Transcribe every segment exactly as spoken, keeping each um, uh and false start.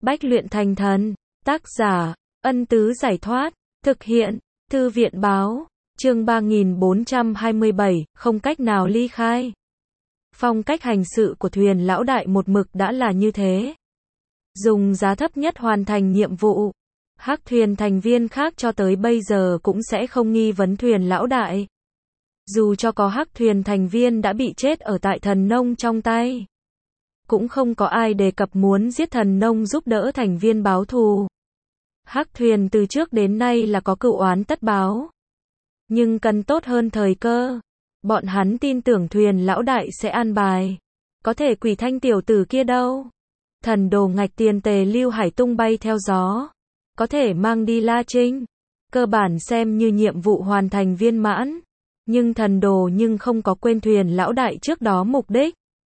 Bách luyện thành thần. Tác giả, Ân Tứ Giải Thoát. Thực hiện, Thư viện Báo. Chương ba nghìn bốn trăm hai mươi bảy, không cách nào ly khai. Phong cách hành sự của Thuyền lão đại một mực đã là như thế. Dùng giá thấp nhất hoàn thành nhiệm vụ. Hắc thuyền thành viên khác cho tới bây giờ cũng sẽ không nghi vấn Thuyền lão đại. Dù cho có hắc thuyền thành viên đã bị chết ở tại thần nông trong tay. Cũng không có ai đề cập muốn giết thần nông giúp đỡ thành viên báo thù. Hắc thuyền từ trước đến nay là có cựu oán tất báo. Nhưng cần tốt hơn thời cơ. Bọn hắn tin tưởng Thuyền lão đại sẽ an bài. Có thể Quỷ Thanh tiểu tử kia đâu. Thần đồ ngạch tiền tề Lưu Hải tung bay theo gió. Có thể mang đi La Trinh. Cơ bản xem như nhiệm vụ hoàn thành viên mãn. Nhưng thần đồ nhưng không có quên Thuyền lão đại trước đó mục đích.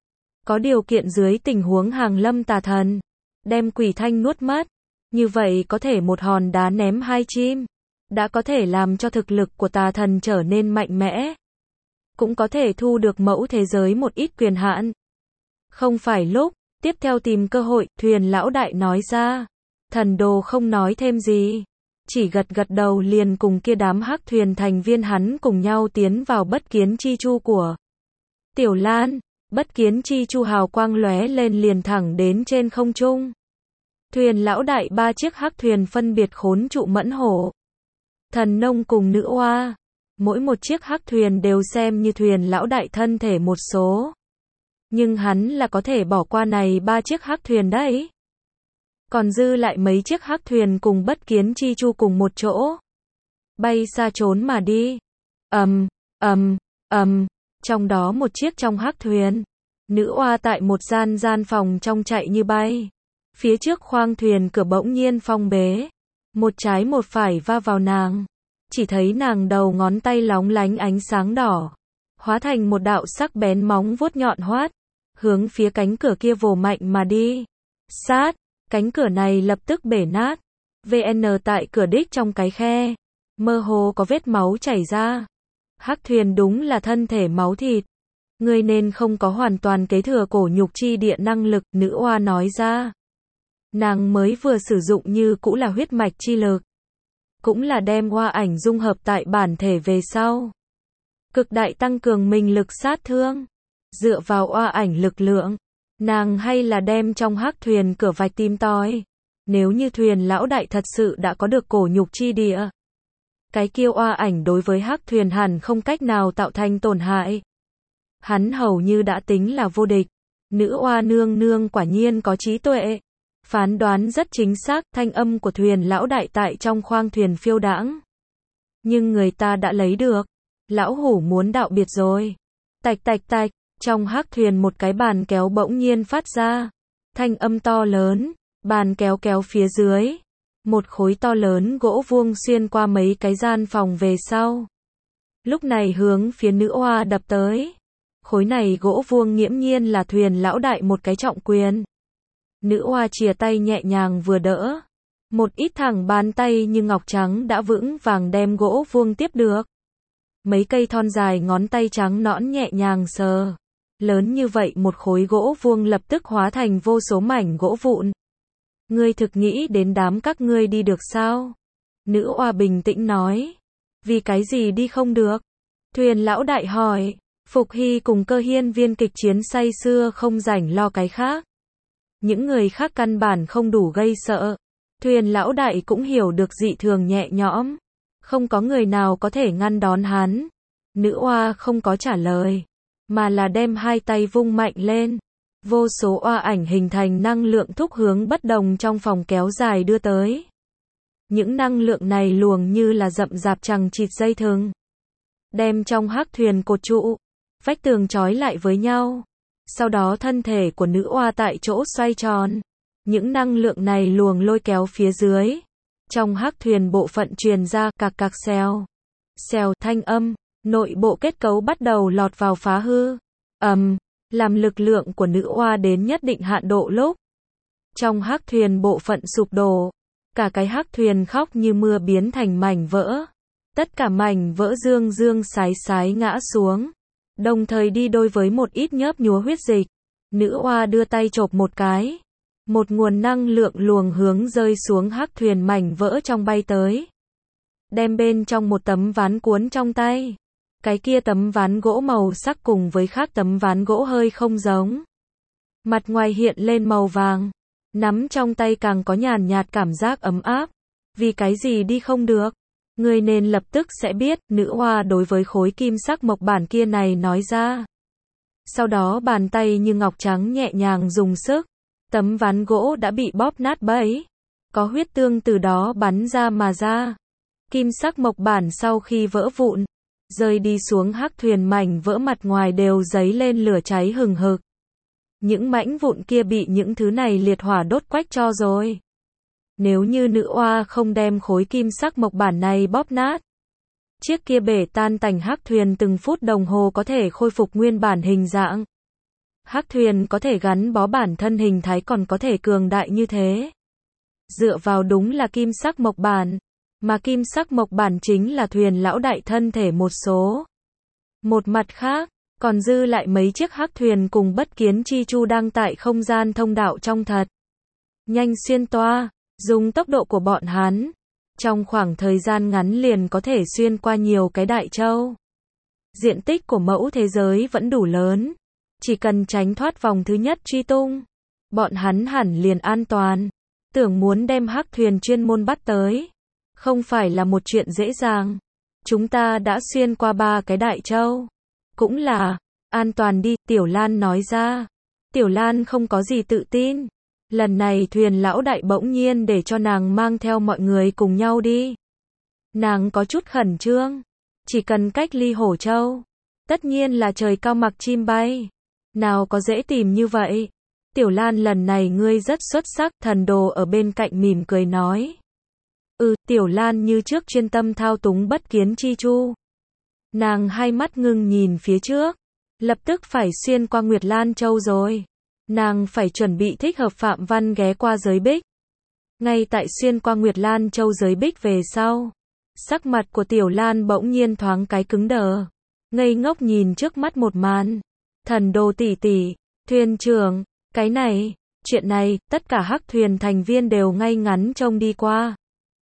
Có điều kiện dưới tình huống hàng lâm tà thần. Đem Quỷ Thanh nuốt mất. Như vậy có thể một hòn đá ném hai chim. Đã có thể làm cho thực lực của tà thần trở nên mạnh mẽ. Cũng có thể thu được mẫu thế giới một ít quyền hạn. Không phải lúc, tiếp theo tìm cơ hội, Thuyền lão đại nói ra. Thần đồ không nói thêm gì. Chỉ gật gật đầu liền cùng kia đám hắc thuyền thành viên hắn cùng nhau tiến vào bất kiến chi chu của Tiểu Lan. Bất kiến chi chu hào quang lóe lên liền thẳng đến trên không trung. Thuyền lão đại ba chiếc hắc thuyền phân biệt khốn trụ Mẫn Hổ, Thần nông cùng Nữ oa. Mỗi một chiếc hắc thuyền đều xem như Thuyền lão đại thân thể một số. Nhưng hắn là có thể bỏ qua này ba chiếc hắc thuyền đấy. Còn dư lại mấy chiếc hắc thuyền cùng bất kiến chi chu cùng một chỗ. Bay xa trốn mà đi. Ầm, ầm, ầm. Trong đó một chiếc trong hắc thuyền. Nữ oa tại một gian gian phòng trong chạy như bay. Phía trước khoang thuyền cửa bỗng nhiên phong bế. Một trái một phải va vào nàng. Chỉ thấy nàng đầu ngón tay lóng lánh ánh sáng đỏ. Hóa thành một đạo sắc bén móng vuốt nhọn hoắt. Hướng phía cánh cửa kia vồ mạnh mà đi. Sát, cánh cửa này lập tức bể nát. vê en tại cửa đích trong cái khe. Mơ hồ có vết máu chảy ra. Hắc thuyền đúng là thân thể máu thịt. Ngươi nên không có hoàn toàn kế thừa cổ nhục chi địa năng lực, Nữ oa nói ra. Nàng mới vừa sử dụng như cũ là huyết mạch chi lực. Cũng là đem oa ảnh dung hợp tại bản thể về sau. Cực đại tăng cường mình lực sát thương. Dựa vào oa ảnh lực lượng. Nàng hay là đem trong hắc thuyền cửa vạch tìm tòi. Nếu như Thuyền lão đại thật sự đã có được cổ nhục chi địa. Cái kia oa ảnh đối với hắc thuyền hẳn không cách nào tạo thành tổn hại. Hắn hầu như đã tính là vô địch. Nữ oa nương nương quả nhiên có trí tuệ. Phán đoán rất chính xác, thanh âm của Thuyền lão đại tại trong khoang thuyền phiêu đãng. Nhưng người ta đã lấy được. Lão hủ muốn đạo biệt rồi. Tạch tạch tạch, trong hắc thuyền một cái bàn kéo bỗng nhiên phát ra. Thanh âm to lớn, bàn kéo kéo phía dưới. Một khối to lớn gỗ vuông xuyên qua mấy cái gian phòng về sau. Lúc này hướng phía nữ oa đập tới. Khối này gỗ vuông nghiễm nhiên là Thuyền lão đại một cái trọng quyền. Nữ oa chìa tay nhẹ nhàng vừa đỡ. Một ít thẳng bàn tay như ngọc trắng đã vững vàng đem gỗ vuông tiếp được. Mấy cây thon dài ngón tay trắng nõn nhẹ nhàng sờ. Lớn như vậy một khối gỗ vuông lập tức hóa thành vô số mảnh gỗ vụn. Ngươi thực nghĩ đến đám các ngươi đi được sao? Nữ oa bình tĩnh nói. Vì cái gì đi không được? Thuyền lão đại hỏi. Phục Hy cùng Cơ Hiên viên kịch chiến say sưa không rảnh lo cái khác. Những người khác căn bản không đủ gây sợ. Thuyền lão đại cũng hiểu được dị thường nhẹ nhõm. Không có người nào có thể ngăn đón hắn. Nữ oa không có trả lời. Mà là đem hai tay vung mạnh lên. Vô số oa ảnh hình thành năng lượng thúc hướng bất đồng trong phòng kéo dài đưa tới. Những năng lượng này luồng như là rậm rạp chằng chịt dây thừng. Đem trong hắc thuyền cột trụ. Vách tường trói lại với nhau. Sau đó thân thể của nữ oa tại chỗ xoay tròn. Những năng lượng này luồng lôi kéo phía dưới. Trong hắc thuyền bộ phận truyền ra cạc cạc xèo. Xèo thanh âm. Nội bộ kết cấu bắt đầu lọt vào phá hư. Ầm. Um, làm lực lượng của nữ oa đến nhất định hạn độ lúc. Trong hắc thuyền bộ phận sụp đổ. Cả cái hắc thuyền khóc như mưa biến thành mảnh vỡ. Tất cả mảnh vỡ dương dương sái sái ngã xuống. Đồng thời đi đôi với một ít nhớp nhúa huyết dịch. Nữ oa đưa tay chộp một cái. Một nguồn năng lượng luồng hướng rơi xuống hắc thuyền mảnh vỡ trong bay tới. Đem bên trong một tấm ván cuốn trong tay. Cái kia tấm ván gỗ màu sắc cùng với khác tấm ván gỗ hơi không giống. Mặt ngoài hiện lên màu vàng. Nắm trong tay càng có nhàn nhạt cảm giác ấm áp. Vì cái gì đi không được? Ngươi nên lập tức sẽ biết, nữ oa đối với khối kim sắc mộc bản kia này nói ra. Sau đó bàn tay như ngọc trắng nhẹ nhàng dùng sức. Tấm ván gỗ đã bị bóp nát bấy. Có huyết tương từ đó bắn ra mà ra. Kim sắc mộc bản sau khi vỡ vụn, rơi đi xuống hắc thuyền mảnh vỡ mặt ngoài đều dấy lên lửa cháy hừng hực. Những mảnh vụn kia bị những thứ này liệt hỏa đốt quách cho rồi. Nếu như nữ oa không đem khối kim sắc mộc bản này bóp nát, chiếc kia bể tan tành hắc thuyền từng phút đồng hồ có thể khôi phục nguyên bản hình dạng. Hắc thuyền có thể gắn bó bản thân hình thái còn có thể cường đại như thế. Dựa vào đúng là kim sắc mộc bản, mà kim sắc mộc bản chính là thuyền lão đại thân thể một số. Một mặt khác, còn dư lại mấy chiếc hắc thuyền cùng bất kiến chi chu đang tại không gian thông đạo trong thật. Nhanh xuyên toa, dùng tốc độ của bọn hắn. Trong khoảng thời gian ngắn liền có thể xuyên qua nhiều cái đại châu. Diện tích của mẫu thế giới vẫn đủ lớn. Chỉ cần tránh thoát vòng thứ nhất truy tung, bọn hắn hẳn liền an toàn. Tưởng muốn đem hắc thuyền chuyên môn bắt tới, không phải là một chuyện dễ dàng. Chúng ta đã xuyên qua ba cái đại châu. Cũng là, an toàn đi, Tiểu Lan nói ra. Tiểu Lan không có gì tự tin. Lần này thuyền lão đại bỗng nhiên để cho nàng mang theo mọi người cùng nhau đi. Nàng có chút khẩn trương. Chỉ cần cách ly Hổ Châu. Tất nhiên là trời cao mặc chim bay. Nào có dễ tìm như vậy. Tiểu Lan lần này ngươi rất xuất sắc. Thần đồ ở bên cạnh mỉm cười nói. Ừ, Tiểu Lan như trước chuyên tâm thao túng bất kiến chi chu. Nàng hai mắt ngưng nhìn phía trước. Lập tức phải xuyên qua Nguyệt Lan Châu rồi. Nàng phải chuẩn bị thích hợp Phạm Văn ghé qua giới bích. Ngay tại xuyên qua Nguyệt Lan Châu giới bích về sau. Sắc mặt của Tiểu Lan bỗng nhiên thoáng cái cứng đờ. Ngây ngốc nhìn trước mắt một màn. Thần đồ tỷ tỷ, thuyền trưởng, cái này, chuyện này, tất cả hắc thuyền thành viên đều ngay ngắn trông đi qua.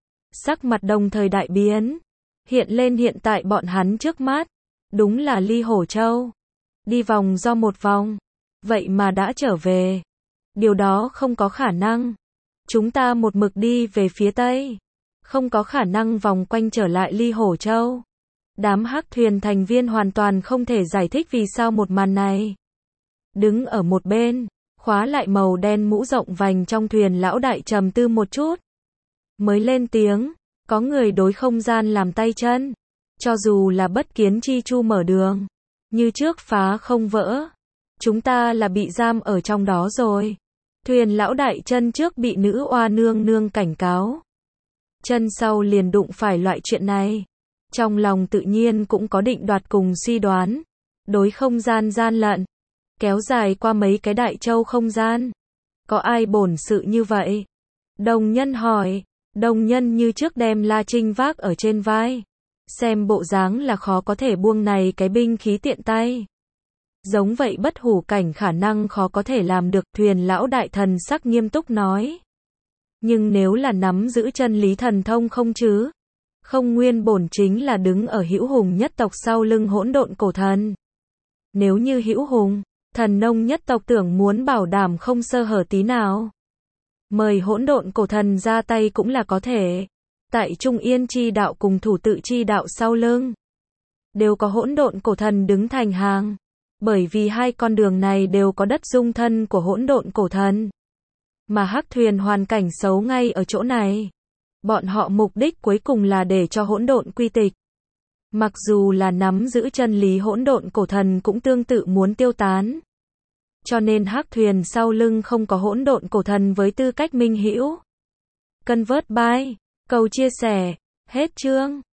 Sắc mặt đồng thời đại biến. Hiện lên hiện tại bọn hắn trước mắt. Đúng là Ly Hổ Châu. Đi vòng do một vòng. Vậy mà đã trở về. Điều đó không có khả năng. Chúng ta một mực đi về phía Tây. Không có khả năng vòng quanh trở lại Ly Hổ Châu. Đám hắc thuyền thành viên hoàn toàn không thể giải thích vì sao một màn này. Đứng ở một bên, khóa lại màu đen mũ rộng vành trong thuyền lão đại trầm tư một chút. Mới lên tiếng, có người đối không gian làm tay chân. Cho dù là bất kiến chi chu mở đường. Như trước phá không vỡ. Chúng ta là bị giam ở trong đó rồi. Thuyền lão đại chân trước bị nữ oa nương nương cảnh cáo. Chân sau liền đụng phải loại chuyện này. Trong lòng tự nhiên cũng có định đoạt cùng suy đoán. Đối không gian gian lận. Kéo dài qua mấy cái đại châu không gian. Có ai bổn sự như vậy? Đồng nhân hỏi. Đồng nhân như trước đem La Trinh vác ở trên vai. Xem bộ dáng là khó có thể buông này cái binh khí tiện tay. Giống vậy bất hủ cảnh khả năng khó có thể làm được, thuyền lão đại thần sắc nghiêm túc nói. Nhưng nếu là nắm giữ chân lý thần thông không chứ? Không nguyên bổn chính là đứng ở hữu hùng nhất tộc sau lưng hỗn độn cổ thần. Nếu như hữu hùng, thần nông nhất tộc tưởng muốn bảo đảm không sơ hở tí nào. Mời hỗn độn cổ thần ra tay cũng là có thể. Tại Trung Yên chi đạo cùng thủ tự chi đạo sau lưng. Đều có hỗn độn cổ thần đứng thành hàng. Bởi vì hai con đường này đều có đất dung thân của hỗn độn cổ thần. Mà hắc thuyền hoàn cảnh xấu ngay ở chỗ này. Bọn họ mục đích cuối cùng là để cho hỗn độn quy tịch. Mặc dù là nắm giữ chân lý hỗn độn cổ thần cũng tương tự muốn tiêu tán. Cho nên hắc thuyền sau lưng không có hỗn độn cổ thần với tư cách minh hữu. Convert by, cầu chia sẻ, hết chương.